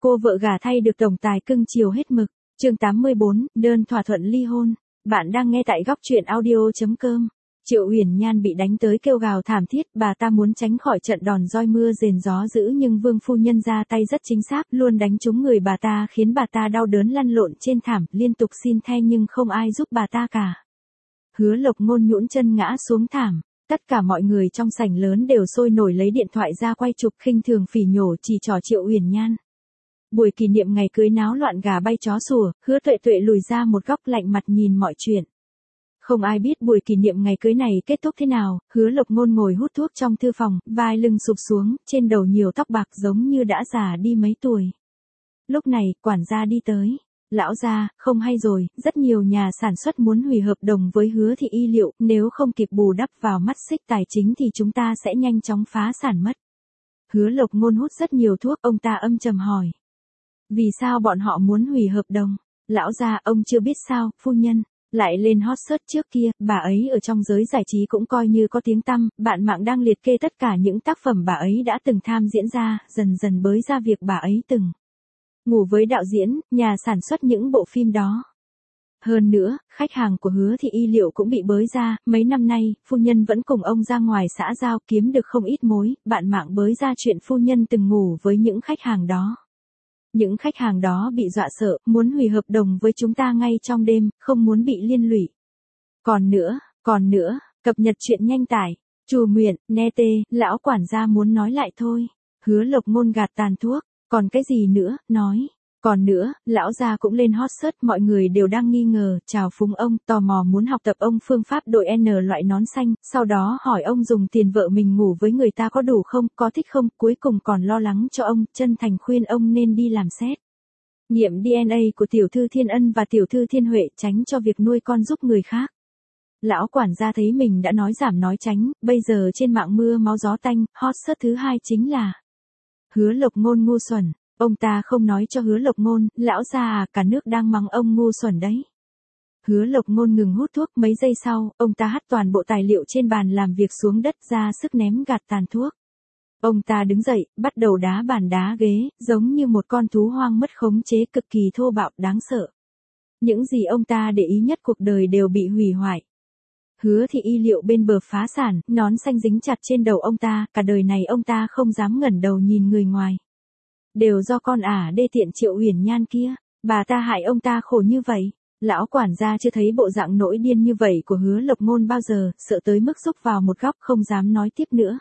Cô vợ gả thay được tổng tài cưng chiều hết mực. Chương 84, đơn thỏa thuận ly hôn. Bạn đang nghe tại góc truyện audio.com. Triệu Uyển Nhan bị đánh tới kêu gào thảm thiết, bà ta muốn tránh khỏi trận đòn roi mưa rền gió dữ nhưng Vương phu nhân ra tay rất chính xác, luôn đánh trúng người bà ta khiến bà ta đau đớn lăn lộn trên thảm, liên tục xin thay nhưng không ai giúp bà ta cả. Hứa Lộc Ngôn nhũn chân ngã xuống thảm. Tất cả mọi người trong sảnh lớn đều sôi nổi lấy điện thoại ra quay chụp, khinh thường phỉ nhổ chỉ trỏ Triệu Uyển Nhan. Buổi kỷ niệm ngày cưới náo loạn gà bay chó sủa, Hứa Tuệ Tuệ lùi ra một góc lạnh mặt nhìn mọi chuyện. Không ai biết buổi kỷ niệm ngày cưới này kết thúc thế nào, Hứa Lộc Ngôn ngồi hút thuốc trong thư phòng, vai lưng sụp xuống, trên đầu nhiều tóc bạc giống như đã già đi mấy tuổi. Lúc này, quản gia đi tới. Lão gia, không hay rồi, rất nhiều nhà sản xuất muốn hủy hợp đồng với Hứa Thị Y Liệu, nếu không kịp bù đắp vào mắt xích tài chính thì chúng ta sẽ nhanh chóng phá sản mất. Hứa Lộc Ngôn hút rất nhiều thuốc, ông ta âm trầm hỏi. Vì sao bọn họ muốn hủy hợp đồng? Lão gia, ông chưa biết sao, phu nhân. Lại lên hot search trước kia, bà ấy ở trong giới giải trí cũng coi như có tiếng tăm, bạn mạng đang liệt kê tất cả những tác phẩm bà ấy đã từng tham diễn ra, dần dần bới ra việc bà ấy từng ngủ với đạo diễn, nhà sản xuất những bộ phim đó. Hơn nữa, khách hàng của Hứa Thị Y Liệu cũng bị bới ra, mấy năm nay, phu nhân vẫn cùng ông ra ngoài xã giao kiếm được không ít mối, bạn mạng bới ra chuyện phu nhân từng ngủ với những khách hàng đó. Những khách hàng đó bị dọa sợ, muốn hủy hợp đồng với chúng ta ngay trong đêm, không muốn bị liên lụy. Còn nữa, cập nhật chuyện nhanh tải. Chù Nguyện, nghe tê, lão quản gia muốn nói lại thôi. Hứa Lộc Ngôn gạt tàn thuốc, còn cái gì nữa, nói. Còn nữa, lão gia cũng lên hot search, mọi người đều đang nghi ngờ, chào phúng ông, tò mò muốn học tập ông phương pháp đội N loại nón xanh, sau đó hỏi ông dùng tiền vợ mình ngủ với người ta có đủ không, có thích không, cuối cùng còn lo lắng cho ông, chân thành khuyên ông nên đi làm xét nghiệm DNA của tiểu thư Thiên Ân và tiểu thư Thiên Huệ, tránh cho việc nuôi con giúp người khác. Lão quản gia thấy mình đã nói giảm nói tránh, bây giờ trên mạng mưa máu gió tanh, hot search thứ hai chính là Hứa Lộc Ngôn ngu xuẩn. Ông ta không nói cho Hứa Lộc Ngôn, lão già à, cả nước đang mắng ông ngu xuẩn đấy. Hứa Lộc Ngôn ngừng hút thuốc, mấy giây sau, ông ta hất toàn bộ tài liệu trên bàn làm việc xuống đất, ra sức ném gạt tàn thuốc. Ông ta đứng dậy, bắt đầu đá bàn đá ghế, giống như một con thú hoang mất khống chế, cực kỳ thô bạo, đáng sợ. Những gì ông ta để ý nhất cuộc đời đều bị hủy hoại. Hứa Thị Y Liệu bên bờ phá sản, nón xanh dính chặt trên đầu ông ta, cả đời này ông ta không dám ngẩng đầu nhìn người ngoài. Đều do con đê tiện Triệu Uyển Nhan kia, bà ta hại ông ta khổ như vậy. Lão quản gia chưa thấy bộ dạng nổi điên như vậy của Hứa Lộc Ngôn bao giờ, sợ tới mức rúc vào một góc không dám nói tiếp nữa.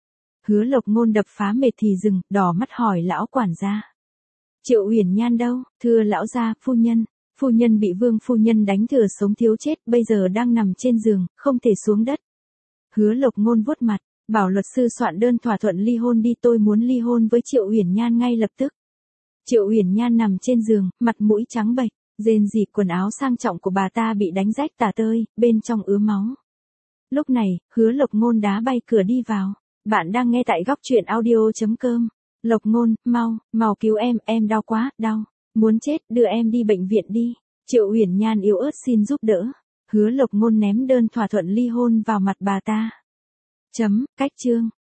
Hứa Lộc Ngôn đập phá mệt thì dừng, đỏ mắt hỏi lão quản gia. Triệu Uyển Nhan đâu? Thưa lão gia, phu nhân bị Vương phu nhân đánh thừa sống thiếu chết, bây giờ đang nằm trên giường, không thể xuống đất. Hứa Lộc Ngôn vuốt mặt. Bảo luật sư soạn đơn thỏa thuận ly hôn đi, tôi muốn ly hôn với Triệu Uyển Nhan ngay lập tức. Triệu Uyển Nhan nằm trên giường, mặt mũi trắng bệch, rên rỉ, quần áo sang trọng của bà ta bị đánh rách tả tơi, bên trong ứa máu. Lúc này, Hứa Lộc Ngôn đá bay cửa đi vào. Bạn đang nghe tại góc truyện audio.com. Lộc Ngôn, mau cứu em đau quá, đau. Muốn chết, đưa em đi bệnh viện đi. Triệu Uyển Nhan yếu ớt xin giúp đỡ. Hứa Lộc Ngôn ném đơn thỏa thuận ly hôn vào mặt bà ta. Cách chương.